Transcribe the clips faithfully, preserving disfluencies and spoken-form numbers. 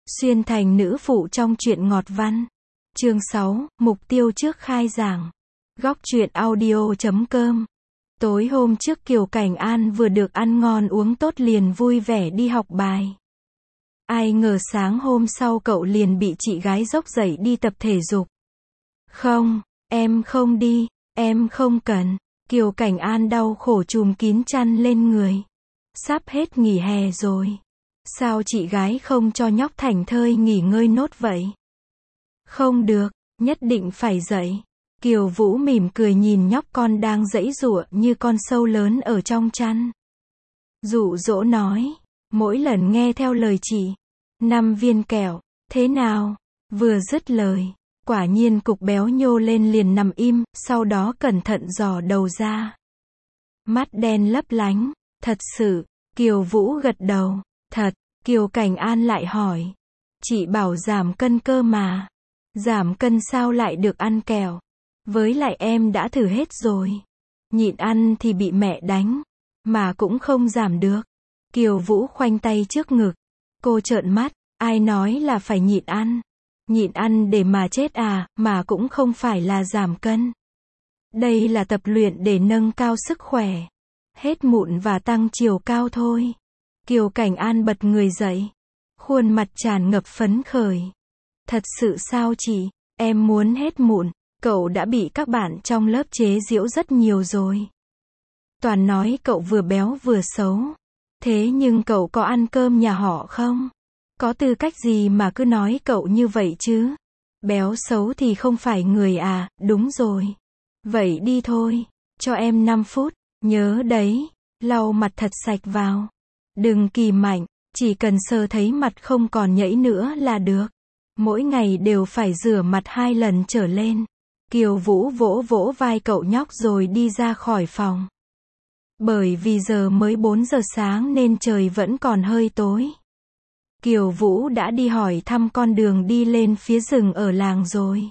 Xuyên thành nữ phụ trong truyện ngọt văn. Chương sáu, mục tiêu trước khai giảng. Góc truyện audio chấm com. Tối hôm trước Kiều Cảnh An vừa được ăn ngon uống tốt liền vui vẻ đi học bài. Ai ngờ sáng hôm sau cậu liền bị chị gái dốc dậy đi tập thể dục. Không, em không đi, em không cần. Kiều Cảnh An đau khổ trùm kín chăn lên người. Sắp hết nghỉ hè rồi. Sao chị gái không cho nhóc thảnh thơi nghỉ ngơi nốt vậy? Không được, nhất định phải dậy. Kiều Vũ mỉm cười nhìn nhóc con đang giãy giụa như con sâu lớn ở trong chăn. Dụ dỗ nói, mỗi lần nghe theo lời chị. Năm viên kẹo, thế nào? Vừa dứt lời, quả nhiên cục béo nhô lên liền nằm im, sau đó cẩn thận dò đầu ra. Mắt đen lấp lánh, thật sự, Kiều Vũ gật đầu, thật, Kiều Cảnh An lại hỏi. Chị bảo giảm cân cơ mà. Giảm cân sao lại được ăn kẹo? Với lại em đã thử hết rồi. Nhịn ăn thì bị mẹ đánh, mà cũng không giảm được. Kiều Vũ khoanh tay trước ngực. Cô trợn mắt, ai nói là phải nhịn ăn? Nhịn ăn để mà chết à, mà cũng không phải là giảm cân. Đây là tập luyện để nâng cao sức khỏe. Hết mụn và tăng chiều cao thôi. Kiều Cảnh An bật người dậy. Khuôn mặt tràn ngập phấn khởi. Thật sự sao chị? Em muốn hết mụn. Cậu đã bị các bạn trong lớp chế giễu rất nhiều rồi. Toàn nói cậu vừa béo vừa xấu. Thế nhưng cậu có ăn cơm nhà họ không? Có tư cách gì mà cứ nói cậu như vậy chứ? Béo xấu thì không phải người à, đúng rồi. Vậy đi thôi, cho em năm phút, nhớ đấy, lau mặt thật sạch vào. Đừng kỳ mạnh, chỉ cần sờ thấy mặt không còn nhẫy nữa là được. Mỗi ngày đều phải rửa mặt hai lần trở lên. Kiều Vũ vỗ vỗ vai cậu nhóc rồi đi ra khỏi phòng. Bởi vì giờ mới bốn giờ sáng nên trời vẫn còn hơi tối. Kiều Vũ đã đi hỏi thăm con đường đi lên phía rừng ở làng rồi.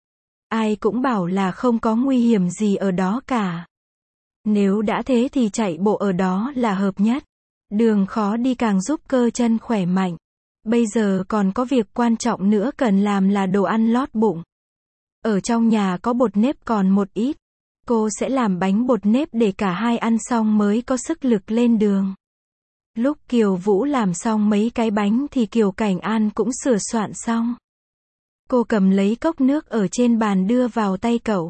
Ai cũng bảo là không có nguy hiểm gì ở đó cả. Nếu đã thế thì chạy bộ ở đó là hợp nhất. Đường khó đi càng giúp cơ chân khỏe mạnh. Bây giờ còn có việc quan trọng nữa cần làm là đồ ăn lót bụng. Ở trong nhà có bột nếp còn một ít. Cô sẽ làm bánh bột nếp để cả hai ăn xong mới có sức lực lên đường. Lúc Kiều Vũ làm xong mấy cái bánh thì Kiều Cảnh An cũng sửa soạn xong. Cô cầm lấy cốc nước ở trên bàn đưa vào tay cậu.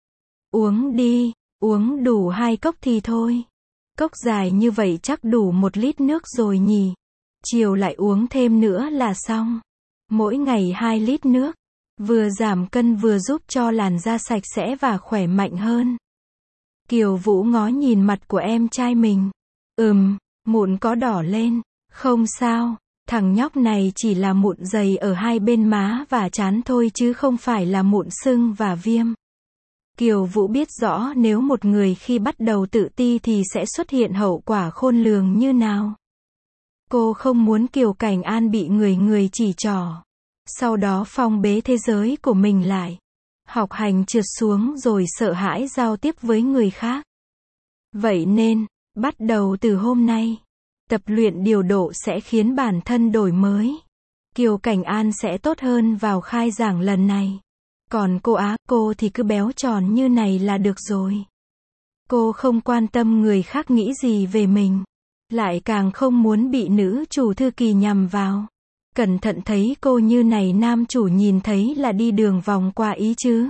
Uống đi, uống đủ hai cốc thì thôi. Cốc dài như vậy chắc đủ một lít nước rồi nhỉ. Chiều lại uống thêm nữa là xong. Mỗi ngày hai lít nước. Vừa giảm cân vừa giúp cho làn da sạch sẽ và khỏe mạnh hơn. Kiều Vũ ngó nhìn mặt của em trai mình. Ừm, mụn có đỏ lên. Không sao, thằng nhóc này chỉ là mụn dày ở hai bên má và trán thôi chứ không phải là mụn sưng và viêm. Kiều Vũ biết rõ nếu một người khi bắt đầu tự ti thì sẽ xuất hiện hậu quả khôn lường như nào. Cô không muốn Kiều Cảnh An bị người người chỉ trỏ. Sau đó phong bế thế giới của mình lại. Học hành trượt xuống rồi sợ hãi giao tiếp với người khác. Vậy nên, bắt đầu từ hôm nay, tập luyện điều độ sẽ khiến bản thân đổi mới. Kiều Cảnh An sẽ tốt hơn vào khai giảng lần này. Còn cô á, cô thì cứ béo tròn như này là được rồi. Cô không quan tâm người khác nghĩ gì về mình. Lại càng không muốn bị nữ chủ thư kỳ nhằm vào. Cẩn thận thấy cô như này nam chủ nhìn thấy là đi đường vòng qua ý chứ.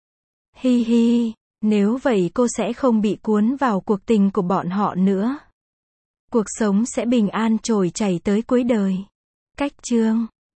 Hi hi, nếu vậy cô sẽ không bị cuốn vào cuộc tình của bọn họ nữa. Cuộc sống sẽ bình an trôi chảy tới cuối đời. Cách chương